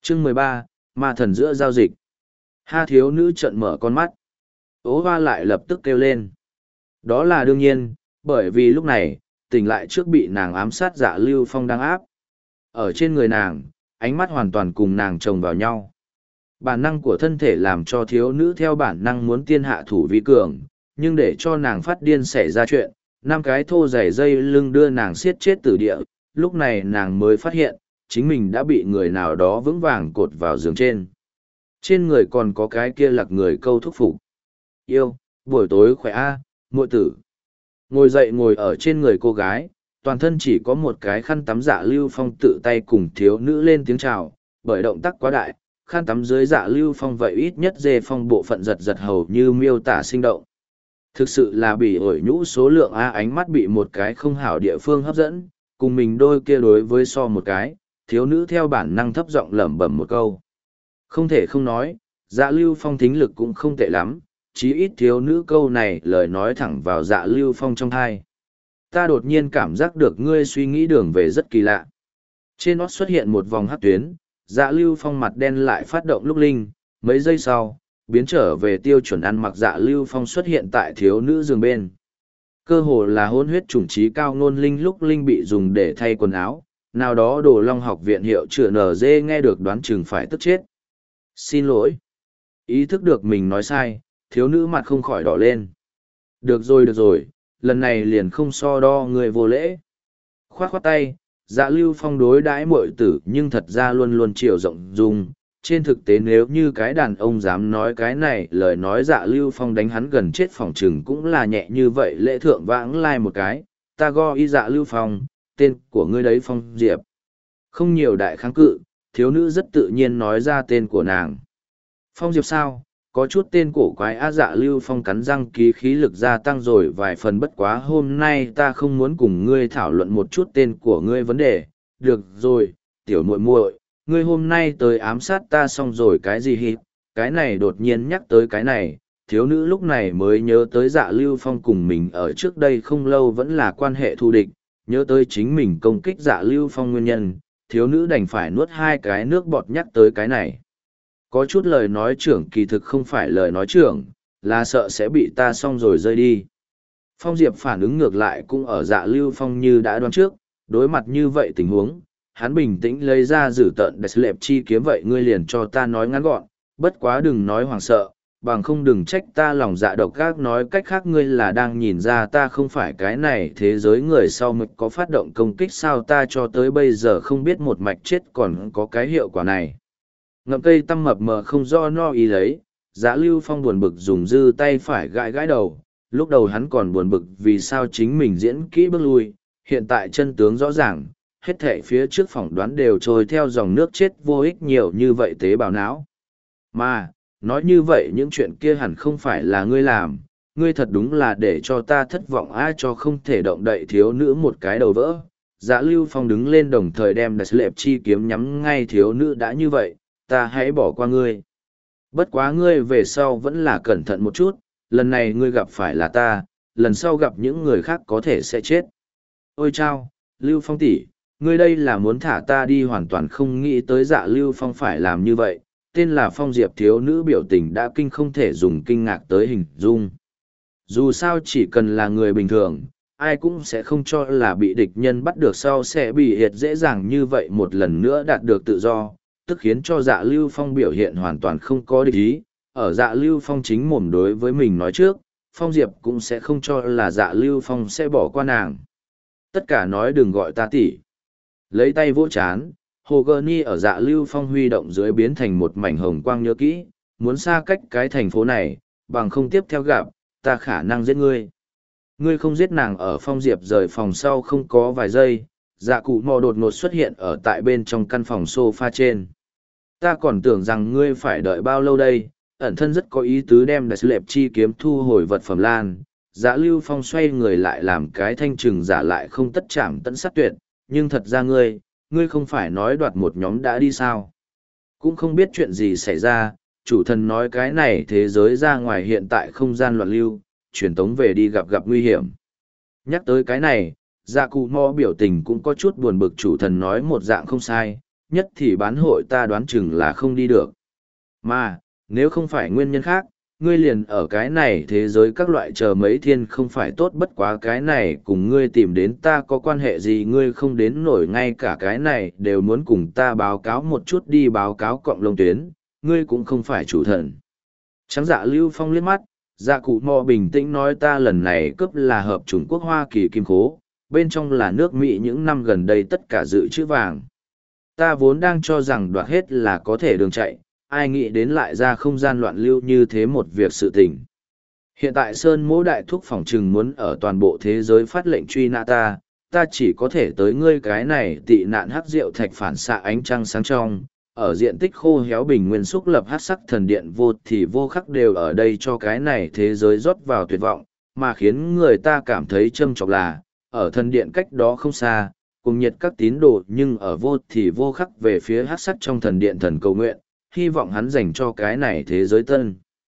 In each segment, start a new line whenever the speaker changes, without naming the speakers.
Chương 13, ma thần giữa giao dịch. Ha thiếu nữ trợn mở con mắt. Ố hoa lại lập tức kêu lên. Đó là đương nhiên, bởi vì lúc này, tỉnh lại trước bị nàng ám sát Dạ Lưu Phong đang áp. Ở trên người nàng, ánh mắt hoàn toàn cùng nàng chồng vào nhau. Bản năng của thân thể làm cho thiếu nữ theo bản năng muốn tiên hạ thủ vi cường, nhưng để cho nàng phát điên xảy ra chuyện, năm cái thô dày dây lưng đưa nàng siết chết từ địa, lúc này nàng mới phát hiện, chính mình đã bị người nào đó vững vàng cột vào giường trên. Trên người còn có cái kia lặc người câu thúc phục. Yêu, buổi tối khỏe a, muội tử. Ngồi dậy ngồi ở trên người cô gái, toàn thân chỉ có một cái khăn tắm. Dạ Lưu Phong tự tay cùng thiếu nữ lên tiếng chào, bởi động tác quá đại, khăn tắm dưới Dạ Lưu Phong vậy ít nhất dê phong bộ phận giật giật hầu như miêu tả sinh động. Thực sự là bị ổi nhũ số lượng A. Ánh mắt bị một cái không hảo địa phương hấp dẫn, cùng mình đôi kia đối với so một cái, thiếu nữ theo bản năng thấp giọng lẩm bẩm một câu. Không thể không nói, Dạ Lưu Phong thính lực cũng không tệ lắm, chí ít thiếu nữ câu này lời nói thẳng vào Dạ Lưu Phong trong thai. Ta đột nhiên cảm giác được ngươi suy nghĩ đường về rất kỳ lạ. Trên nó xuất hiện một vòng hắc tuyến, Dạ Lưu Phong mặt đen lại phát động lúc linh, mấy giây sau, biến trở về tiêu chuẩn ăn mặc. Dạ Lưu Phong xuất hiện tại thiếu nữ giường bên. Cơ hồ là hôn huyết chủng trí cao ngôn linh lúc linh bị dùng để thay quần áo, nào đó Đồ Long học viện hiệu trưởng NG nghe được đoán chừng phải tức chết. Xin lỗi. Ý thức được mình nói sai, thiếu nữ mặt không khỏi đỏ lên. Được rồi, lần này liền không so đo người vô lễ. Khoát khoát tay, Dạ Lưu Phong đối đãi muội tử nhưng thật ra luôn luôn chiều rộng dung. Trên thực tế nếu như cái đàn ông dám nói cái này lời nói, Dạ Lưu Phong đánh hắn gần chết phỏng chừng cũng là nhẹ như vậy. Lễ thượng vãng lai một cái, ta go y Dạ Lưu Phong, tên của ngươi đấy Phong Diệp. Không nhiều đại kháng cự, thiếu nữ rất tự nhiên nói ra tên của nàng. Phong Diệp sao? Có chút tên cổ quái á. Dạ Lưu Phong cắn răng, ký khí lực gia tăng rồi vài phần. Bất quá hôm nay ta không muốn cùng ngươi thảo luận một chút tên của ngươi vấn đề. Được rồi, tiểu muội muội, ngươi hôm nay tới ám sát ta xong rồi cái gì hít? Cái này đột nhiên nhắc tới cái này, thiếu nữ lúc này mới nhớ tới Dạ Lưu Phong cùng mình ở trước đây không lâu vẫn là quan hệ thù địch, nhớ tới chính mình công kích Dạ Lưu Phong nguyên nhân, thiếu nữ đành phải nuốt hai cái nước bọt nhắc tới cái này. Có chút lời nói trưởng kỳ thực không phải lời nói trưởng, là sợ sẽ bị ta xong rồi rơi đi. Phong Diệp phản ứng ngược lại cũng ở Dạ Lưu Phong như đã đoán trước, đối mặt như vậy tình huống, hắn bình tĩnh lấy ra dử tợn đẹp lệp chi kiếm. Vậy ngươi liền cho ta nói ngắn gọn, bất quá đừng nói hoảng sợ, bằng không đừng trách ta lòng dạ độc ác. Nói cách khác ngươi là đang nhìn ra ta không phải cái này thế giới người sau mực có phát động công kích sao? Ta cho tới bây giờ không biết một mạch chết còn có cái hiệu quả này. Ngậm cây tăm mập mờ không do no ý lấy, Dạ Lưu Phong buồn bực dùng dư tay phải gãi gãi đầu. Lúc đầu hắn còn buồn bực vì sao chính mình diễn kỹ bước lui, hiện tại chân tướng rõ ràng, hết thảy phía trước phỏng đoán đều trôi theo dòng nước chết vô ích nhiều như vậy tế bào não. Mà, nói như vậy những chuyện kia hẳn không phải là ngươi làm, ngươi thật đúng là để cho ta thất vọng ai cho không thể động đậy. Thiếu nữ một cái đầu vỡ. Dạ Lưu Phong đứng lên đồng thời đem đặc lệp chi kiếm nhắm ngay thiếu nữ. Đã như vậy, ta hãy bỏ qua ngươi. Bất quá ngươi về sau vẫn là cẩn thận một chút, lần này ngươi gặp phải là ta, lần sau gặp những người khác có thể sẽ chết. Ôi chao, Lưu Phong tỷ, ngươi đây là muốn thả ta đi? Hoàn toàn không nghĩ tới Dạ Lưu Phong phải làm như vậy. Tên là Phong Diệp thiếu nữ biểu tình đã kinh không thể dùng kinh ngạc tới hình dung. Dù sao chỉ cần là người bình thường, ai cũng sẽ không cho là bị địch nhân bắt được sau sẽ bị hiệt dễ dàng như vậy một lần nữa đạt được tự do, tức khiến cho Dạ Lưu Phong biểu hiện hoàn toàn không có địch ý. Ở Dạ Lưu Phong chính mồm đối với mình nói trước, Phong Diệp cũng sẽ không cho là Dạ Lưu Phong sẽ bỏ qua nàng. Tất cả nói đừng gọi ta tỷ. Lấy tay vỗ chán, Hồ Gơ Ni ở Dạ Lưu Phong huy động dưới biến thành một mảnh hồng quang. Nhớ kỹ, muốn xa cách cái thành phố này, bằng không tiếp theo gặp, ta khả năng giết ngươi. Ngươi không giết nàng. Ở Phong Diệp rời phòng sau không có vài giây, Dạ Cụ Mò đột ngột xuất hiện ở tại bên trong căn phòng sofa trên. Ta còn tưởng rằng ngươi phải đợi bao lâu đây. Ẩn thân rất có ý tứ đem đặc lệp chi kiếm thu hồi vật phẩm lan. Dạ Lưu Phong xoay người lại làm cái thanh trừng giả lại không tất chạm tận sát tuyệt. Nhưng thật ra ngươi không phải nói đoạt một nhóm đã đi sao? Cũng không biết chuyện gì xảy ra, chủ thần nói cái này thế giới ra ngoài hiện tại không gian loạn lưu, truyền tống về đi gặp nguy hiểm. Nhắc tới cái này, Dạ Cụ Mò biểu tình cũng có chút buồn bực. Chủ thần nói một dạng không sai, nhất thì bán hội ta đoán chừng là không đi được. Mà, nếu không phải nguyên nhân khác, ngươi liền ở cái này thế giới các loại chờ mấy thiên không phải tốt, bất quá cái này cùng ngươi tìm đến ta có quan hệ gì, ngươi không đến nổi ngay cả cái này đều muốn cùng ta báo cáo một chút, đi báo cáo cọng lông tuyến, ngươi cũng không phải chủ thần. Trắng Dạ Lưu Phong liếc mắt, Dạ Cụ Mò bình tĩnh nói, ta lần này cướp là hợp chủng quốc Hoa Kỳ kim khố, bên trong là nước Mỹ những năm gần đây tất cả dự trữ vàng. Ta vốn đang cho rằng đoạt hết là có thể đường chạy, ai nghĩ đến lại ra không gian loạn lưu như thế một việc sự tình. Hiện tại Sơn Mỗ Đại Thúc phỏng trừng muốn ở toàn bộ thế giới phát lệnh truy nã ta, ta chỉ có thể tới ngươi cái này tị nạn hắc rượu thạch phản xạ ánh trăng sáng trong, ở diện tích khô héo bình nguyên xúc lập hắc sắc thần điện vô thì vô khắc đều ở đây cho cái này thế giới rót vào tuyệt vọng, mà khiến người ta cảm thấy châm chọc là, ở thần điện cách đó không xa, cùng nhiệt các tín đồ nhưng ở vô thì vô khắc về phía hắc sắc trong thần điện thần cầu nguyện, hy vọng hắn dành cho cái này thế giới tân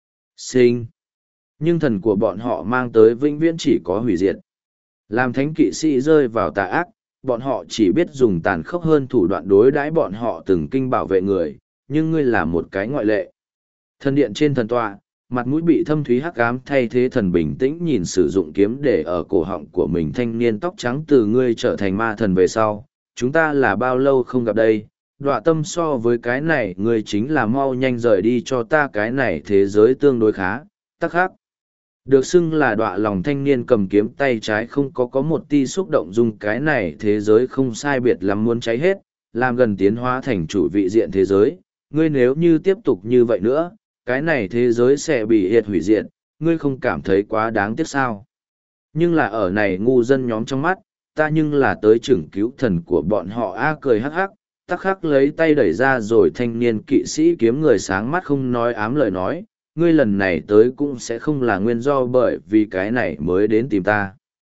sinh. Nhưng thần của bọn họ mang tới vĩnh viễn chỉ có hủy diệt. Làm thánh kỵ sĩ rơi vào tà ác, bọn họ chỉ biết dùng tàn khốc hơn thủ đoạn đối đãi bọn họ từng kinh bảo vệ người, nhưng ngươi là một cái ngoại lệ. Thần điện trên thần tọa, mặt mũi bị thâm thúy hắc ám thay thế thần bình tĩnh nhìn sử dụng kiếm để ở cổ họng của mình thanh niên tóc trắng, từ ngươi trở thành ma thần về sau, chúng ta là bao lâu không gặp đây, đọa tâm so với cái này ngươi chính là mau nhanh rời đi cho ta, cái này thế giới tương đối khá, tắc khắc. Được xưng là đọa lòng thanh niên cầm kiếm tay trái không có một ti xúc động, dùng cái này thế giới không sai biệt lắm muốn cháy hết, làm gần tiến hóa thành chủ vị diện thế giới, ngươi nếu như tiếp tục như vậy nữa, cái này thế giới sẽ bị hiệt hủy diệt, ngươi không cảm thấy quá đáng tiếc sao? Nhưng là ở này ngu dân nhóm trong mắt, ta nhưng là tới chừng cứu thần của bọn họ, a cười hắc hắc, tắc khắc lấy tay đẩy ra rồi thanh niên kỵ sĩ kiếm người sáng mắt không nói ám lời nói, ngươi lần này tới cũng sẽ không là nguyên do bởi vì cái này mới đến tìm ta.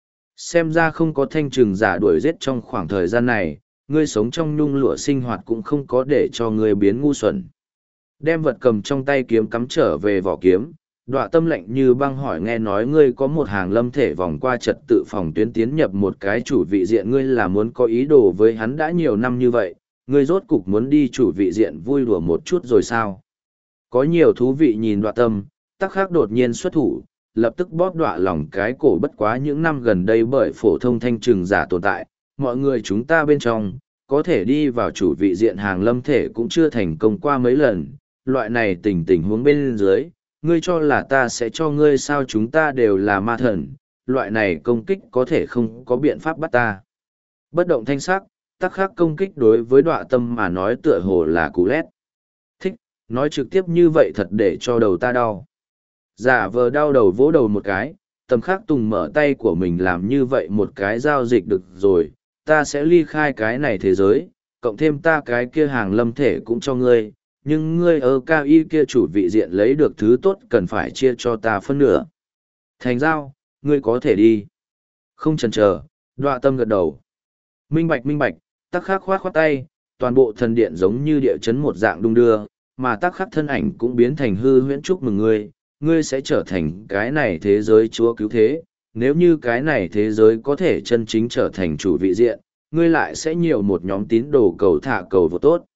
Xem ra không có thanh trừng giả đuổi giết trong khoảng thời gian này, ngươi sống trong nhung lụa sinh hoạt cũng không có để cho ngươi biến ngu xuẩn. Đem vật cầm trong tay kiếm cắm trở về vỏ kiếm, đọa tâm lạnh như băng hỏi, nghe nói ngươi có một hàng lâm thể vòng qua trật tự phòng tuyến tiến nhập một cái chủ vị diện, ngươi là muốn có ý đồ với hắn đã nhiều năm như vậy, ngươi rốt cục muốn đi chủ vị diện vui đùa một chút rồi sao? Có nhiều thú vị nhìn đọa tâm, tắc khắc đột nhiên xuất thủ, lập tức bóp đọa lòng cái cổ, bất quá những năm gần đây bởi phổ thông thanh trừng giả tồn tại, mọi người chúng ta bên trong, có thể đi vào chủ vị diện hàng lâm thể cũng chưa thành công qua mấy lần, loại này tình huống bên dưới, ngươi cho là ta sẽ cho ngươi sao, chúng ta đều là ma thần, loại này công kích có thể không có biện pháp bắt ta. Bất động thanh sắc, tắc khắc công kích đối với đọa tâm mà nói tựa hồ là cú lét. Thích, nói trực tiếp như vậy thật để cho đầu ta đau. Giả vờ đau đầu vỗ đầu một cái, Tầm Khắc Tùng mở tay của mình làm như vậy một cái giao dịch, được rồi, ta sẽ ly khai cái này thế giới, cộng thêm ta cái kia hàng lâm thể cũng cho ngươi, nhưng ngươi ở cao y kia chủ vị diện lấy được thứ tốt cần phải chia cho ta phân nửa. Thành giao, ngươi có thể đi. Không chần chờ, đọa tâm gật đầu. Minh bạch, Tắc Khắc khoát khoát tay, toàn bộ thần điện giống như địa chấn một dạng đung đưa, mà Tắc Khắc thân ảnh cũng biến thành hư huyễn. Chúc mừng ngươi, ngươi sẽ trở thành cái này thế giới chúa cứu thế. Nếu như cái này thế giới có thể chân chính trở thành chủ vị diện, ngươi lại sẽ nhiều một nhóm tín đồ cầu thả cầu vô tốt.